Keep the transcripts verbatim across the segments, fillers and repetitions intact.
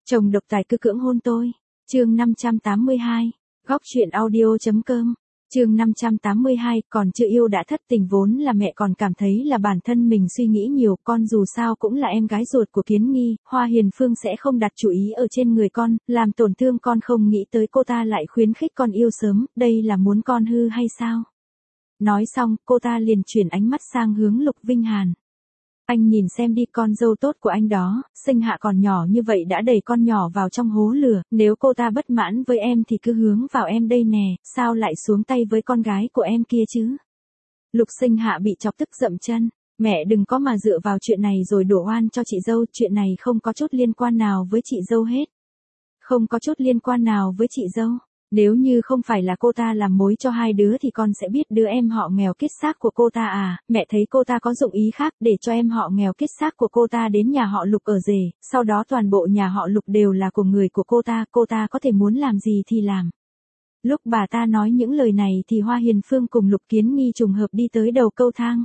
Chồng độc tài cứ cưỡng hôn tôi. Chương năm trăm tám mươi hai. Góc truyện audio.com. Chương năm trăm tám mươi hai, còn chưa yêu đã thất tình vốn là mẹ còn cảm thấy là bản thân mình suy nghĩ nhiều, con dù sao cũng là em gái ruột của Kiến Nghi, Hoa Hiền Phương sẽ không đặt chú ý ở trên người con, làm tổn thương con, không nghĩ tới cô ta lại khuyến khích con yêu sớm, đây là muốn con hư hay sao? Nói xong, cô ta liền chuyển ánh mắt sang hướng Lục Vinh Hàn. Anh nhìn xem đi, con dâu tốt của anh đó, sinh hạ còn nhỏ như vậy đã đẩy con nhỏ vào trong hố lửa, nếu cô ta bất mãn với em thì cứ hướng vào em đây nè, sao lại xuống tay với con gái của em kia chứ? Lục Sinh Hạ bị chọc tức dậm chân, mẹ đừng có mà dựa vào chuyện này rồi đổ oan cho chị dâu, chuyện này không có chút liên quan nào với chị dâu hết. Không có chút liên quan nào với chị dâu. Nếu như không phải là cô ta làm mối cho hai đứa thì con sẽ biết đứa em họ nghèo kiết xác của cô ta à, mẹ thấy cô ta có dụng ý khác để cho em họ nghèo kiết xác của cô ta đến nhà họ Lục ở rể, sau đó toàn bộ nhà họ Lục đều là của người của cô ta, cô ta có thể muốn làm gì thì làm. Lúc bà ta nói những lời này thì Hoa Hiền Phương cùng Lục Kiến Nghi trùng hợp đi tới đầu cầu thang.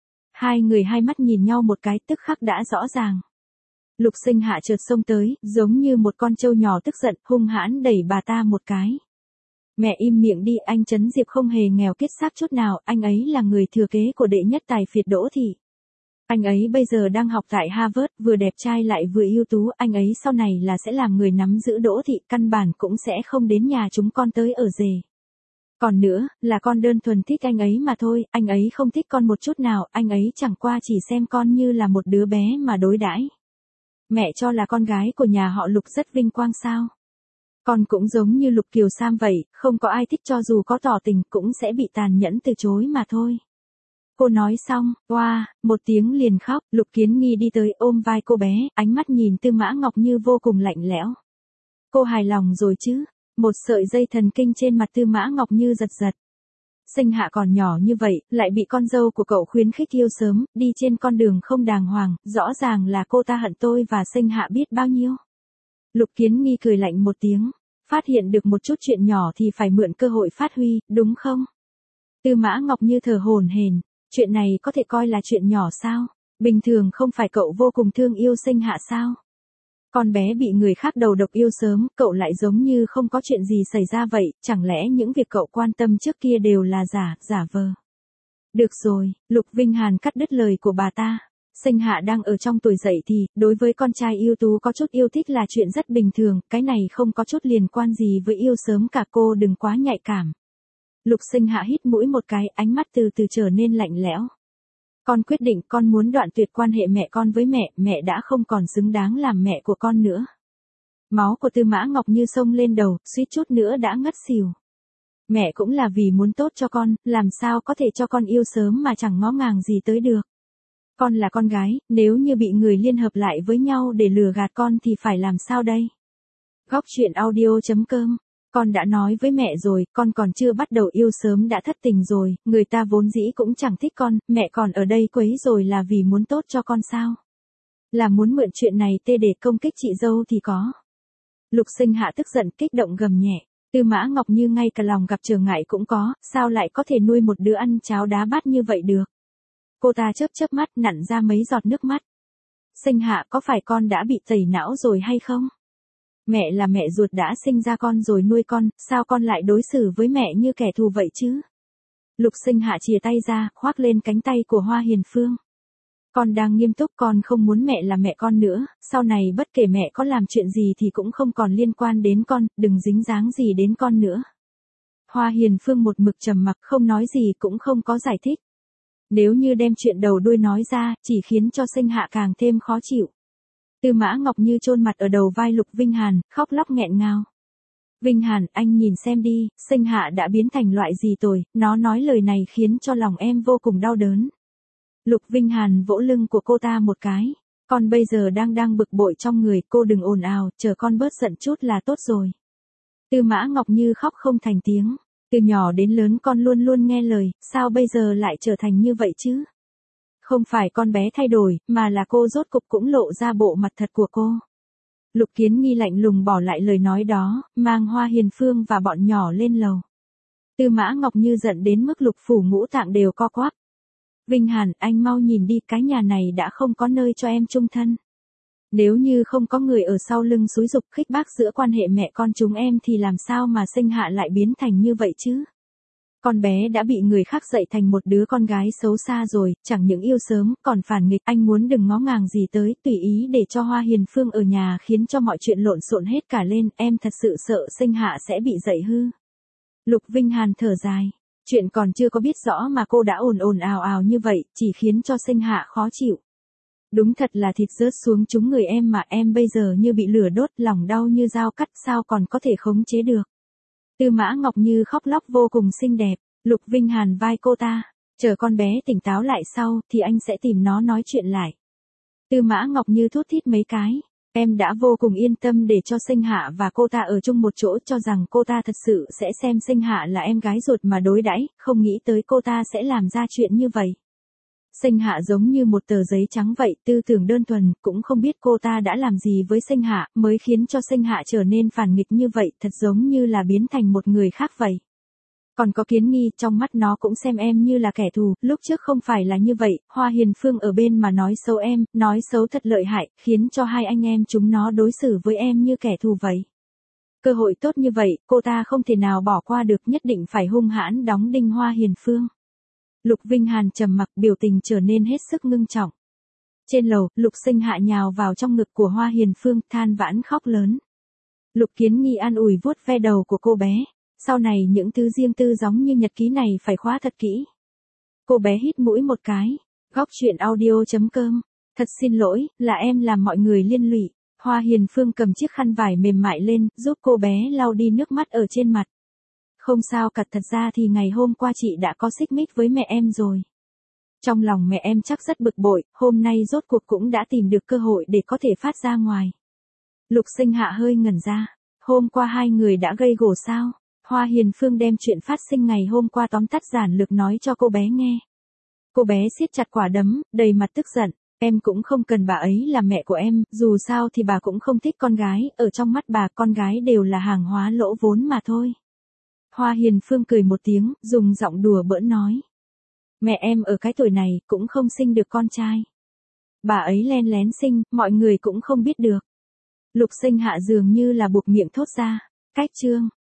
Hai người hai mắt nhìn nhau một cái tức khắc đã rõ ràng. Lục Sinh Hạ chợt xông tới, giống như một con trâu nhỏ tức giận, hung hãn đẩy bà ta một cái. Mẹ im miệng đi, anh Trấn Diệp không hề nghèo kiết xác chút nào, anh ấy là người thừa kế của đệ nhất tài phiệt Đỗ Thị. Anh ấy bây giờ đang học tại Harvard, vừa đẹp trai lại vừa ưu tú, anh ấy sau này là sẽ làm người nắm giữ Đỗ Thị, căn bản cũng sẽ không đến nhà chúng con tới ở rể. Còn nữa, là con đơn thuần thích anh ấy mà thôi, anh ấy không thích con một chút nào, anh ấy chẳng qua chỉ xem con như là một đứa bé mà đối đãi. Mẹ cho là con gái của nhà họ Lục rất vinh quang sao? Con cũng giống như Lục Kiều Sam vậy, không có ai thích, cho dù có tỏ tình cũng sẽ bị tàn nhẫn từ chối mà thôi. Cô nói xong, oa, wow, một tiếng liền khóc, Lục Kiến Nghi đi tới ôm vai cô bé, ánh mắt nhìn Tư Mã Ngọc Như vô cùng lạnh lẽo. Cô hài lòng rồi chứ? Một sợi dây thần kinh trên mặt Tư Mã Ngọc Như giật giật. Sinh Hạ còn nhỏ như vậy, lại bị con dâu của cậu khuyến khích yêu sớm, đi trên con đường không đàng hoàng, rõ ràng là cô ta hận tôi và Sinh Hạ biết bao nhiêu. Lục Kiến Nghi cười lạnh một tiếng, phát hiện được một chút chuyện nhỏ thì phải mượn cơ hội phát huy, đúng không? Tư Mã Ngọc Như thở hổn hển, chuyện này có thể coi là chuyện nhỏ sao? Bình thường không phải cậu vô cùng thương yêu Sinh Hạ sao? Con bé bị người khác đầu độc yêu sớm, cậu lại giống như không có chuyện gì xảy ra vậy, chẳng lẽ những việc cậu quan tâm trước kia đều là giả, giả vờ? Được rồi, Lục Vinh Hàn cắt đứt lời của bà ta. Sinh Hạ đang ở trong tuổi dậy thì, đối với con trai ưu tú có chút yêu thích là chuyện rất bình thường, cái này không có chút liên quan gì với yêu sớm cả, cô đừng quá nhạy cảm. Lục Sinh Hạ hít mũi một cái, ánh mắt từ từ trở nên lạnh lẽo. Con quyết định con muốn đoạn tuyệt quan hệ mẹ con với mẹ, mẹ đã không còn xứng đáng làm mẹ của con nữa. Máu của Tư Mã Ngọc Như xông lên đầu, suýt chút nữa đã ngất xỉu. Mẹ cũng là vì muốn tốt cho con, làm sao có thể cho con yêu sớm mà chẳng ngó ngàng gì tới được. Con là con gái, nếu như bị người liên hợp lại với nhau để lừa gạt con thì phải làm sao đây? Góc truyện audio.com. Con đã nói với mẹ rồi, con còn chưa bắt đầu yêu sớm đã thất tình rồi, người ta vốn dĩ cũng chẳng thích con, mẹ còn ở đây quấy rồi là vì muốn tốt cho con sao? Là muốn mượn chuyện này tê để công kích chị dâu thì có. Lục Sinh Hạ tức giận kích động gầm nhẹ, Tư Mã Ngọc Như ngay cả lòng gặp trở ngại cũng có, sao lại có thể nuôi một đứa ăn cháo đá bát như vậy được? Cô ta chớp chớp mắt nặn ra mấy giọt nước mắt. Sinh Hạ, có phải con đã bị tẩy não rồi hay không? Mẹ là mẹ ruột đã sinh ra con rồi nuôi con, sao con lại đối xử với mẹ như kẻ thù vậy chứ? Lục Sinh Hạ chìa tay ra, khoác lên cánh tay của Hoa Hiền Phương. Con đang nghiêm túc, con không muốn mẹ là mẹ con nữa, sau này bất kể mẹ có làm chuyện gì thì cũng không còn liên quan đến con, đừng dính dáng gì đến con nữa. Hoa Hiền Phương một mực trầm mặc không nói gì cũng không có giải thích. Nếu như đem chuyện đầu đuôi nói ra, chỉ khiến cho Sinh Hạ càng thêm khó chịu. Tư Mã Ngọc Như chôn mặt ở đầu vai Lục Vinh Hàn, khóc lóc nghẹn ngào. Vinh Hàn, anh nhìn xem đi, Sinh Hạ đã biến thành loại gì rồi, nó nói lời này khiến cho lòng em vô cùng đau đớn. Lục Vinh Hàn vỗ lưng của cô ta một cái. Con bây giờ đang đang bực bội trong người, cô đừng ồn ào, chờ con bớt giận chút là tốt rồi. Tư Mã Ngọc Như khóc không thành tiếng. Từ nhỏ đến lớn con luôn luôn nghe lời, sao bây giờ lại trở thành như vậy chứ? Không phải con bé thay đổi, mà là cô rốt cục cũng lộ ra bộ mặt thật của cô. Lục Kiến Nghi lạnh lùng bỏ lại lời nói đó, mang Hoa Hiền Phương và bọn nhỏ lên lầu. Tư Mã Ngọc Như giận đến mức lục phủ ngũ tạng đều co quắp. Vinh Hàn, anh mau nhìn đi, cái nhà này đã không có nơi cho em chung thân. Nếu như không có người ở sau lưng xúi giục khích bác giữa quan hệ mẹ con chúng em thì làm sao mà Sinh Hạ lại biến thành như vậy chứ? Con bé đã bị người khác dạy thành một đứa con gái xấu xa rồi, chẳng những yêu sớm, còn phản nghịch. Anh muốn đừng ngó ngàng gì tới, tùy ý để cho Hoa Hiền Phương ở nhà khiến cho mọi chuyện lộn xộn hết cả lên. Em thật sự sợ Sinh Hạ sẽ bị dạy hư. Lục Vinh Hàn thở dài. Chuyện còn chưa có biết rõ mà cô đã ồn ồn ào ào như vậy, chỉ khiến cho Sinh Hạ khó chịu. Đúng thật là thịt rớt xuống trúng người em mà, em bây giờ như bị lửa đốt, lòng đau như dao cắt, sao còn có thể khống chế được. Tư Mã Ngọc Như khóc lóc vô cùng xinh đẹp. Lục Vinh Hàn vai cô ta. Chờ con bé tỉnh táo lại sau, thì anh sẽ tìm nó nói chuyện lại. Tư Mã Ngọc Như thút thít mấy cái. Em đã vô cùng yên tâm để cho Sinh Hạ và cô ta ở chung một chỗ, cho rằng cô ta thật sự sẽ xem Sinh Hạ là em gái ruột mà đối đãi, không nghĩ tới cô ta sẽ làm ra chuyện như vậy. Sinh Hạ giống như một tờ giấy trắng vậy, tư tưởng đơn thuần, cũng không biết cô ta đã làm gì với Sinh Hạ, mới khiến cho Sinh Hạ trở nên phản nghịch như vậy, thật giống như là biến thành một người khác vậy. Còn có Kiến Nghi, trong mắt nó cũng xem em như là kẻ thù, lúc trước không phải là như vậy, Hoa Hiền Phương ở bên mà nói xấu em, nói xấu thật lợi hại, khiến cho hai anh em chúng nó đối xử với em như kẻ thù vậy. Cơ hội tốt như vậy, cô ta không thể nào bỏ qua được, nhất định phải hung hãn đóng đinh Hoa Hiền Phương. Lục Vinh Hàn trầm mặc, biểu tình trở nên hết sức ngưng trọng. Trên lầu, Lục Sinh Hạ nhào vào trong ngực của Hoa Hiền Phương, than vãn khóc lớn. Lục Kiến Nghi an ủi vuốt ve đầu của cô bé. Sau này những thứ riêng tư giống như nhật ký này phải khóa thật kỹ. Cô bé hít mũi một cái. Góc truyện audio chấm com. Thật xin lỗi, là em làm mọi người liên lụy. Hoa Hiền Phương cầm chiếc khăn vải mềm mại lên, giúp cô bé lau đi nước mắt ở trên mặt. Không sao cả, thật ra thì ngày hôm qua chị đã có xích mích với mẹ em rồi. Trong lòng mẹ em chắc rất bực bội, hôm nay rốt cuộc cũng đã tìm được cơ hội để có thể phát ra ngoài. Lục Sinh Hạ hơi ngẩn ra. Hôm qua hai người đã gây gổ sao? Hoa Hiền Phương đem chuyện phát sinh ngày hôm qua tóm tắt giản lược nói cho cô bé nghe. Cô bé siết chặt quả đấm, đầy mặt tức giận. Em cũng không cần bà ấy là mẹ của em, dù sao thì bà cũng không thích con gái, ở trong mắt bà con gái đều là hàng hóa lỗ vốn mà thôi. Hoa Hiền Phương cười một tiếng, dùng giọng đùa bỡn nói. Mẹ em ở cái tuổi này cũng không sinh được con trai. Bà ấy len lén sinh, mọi người cũng không biết được. Lục Sinh Hạ dường như là buộc miệng thốt ra. Cách chương.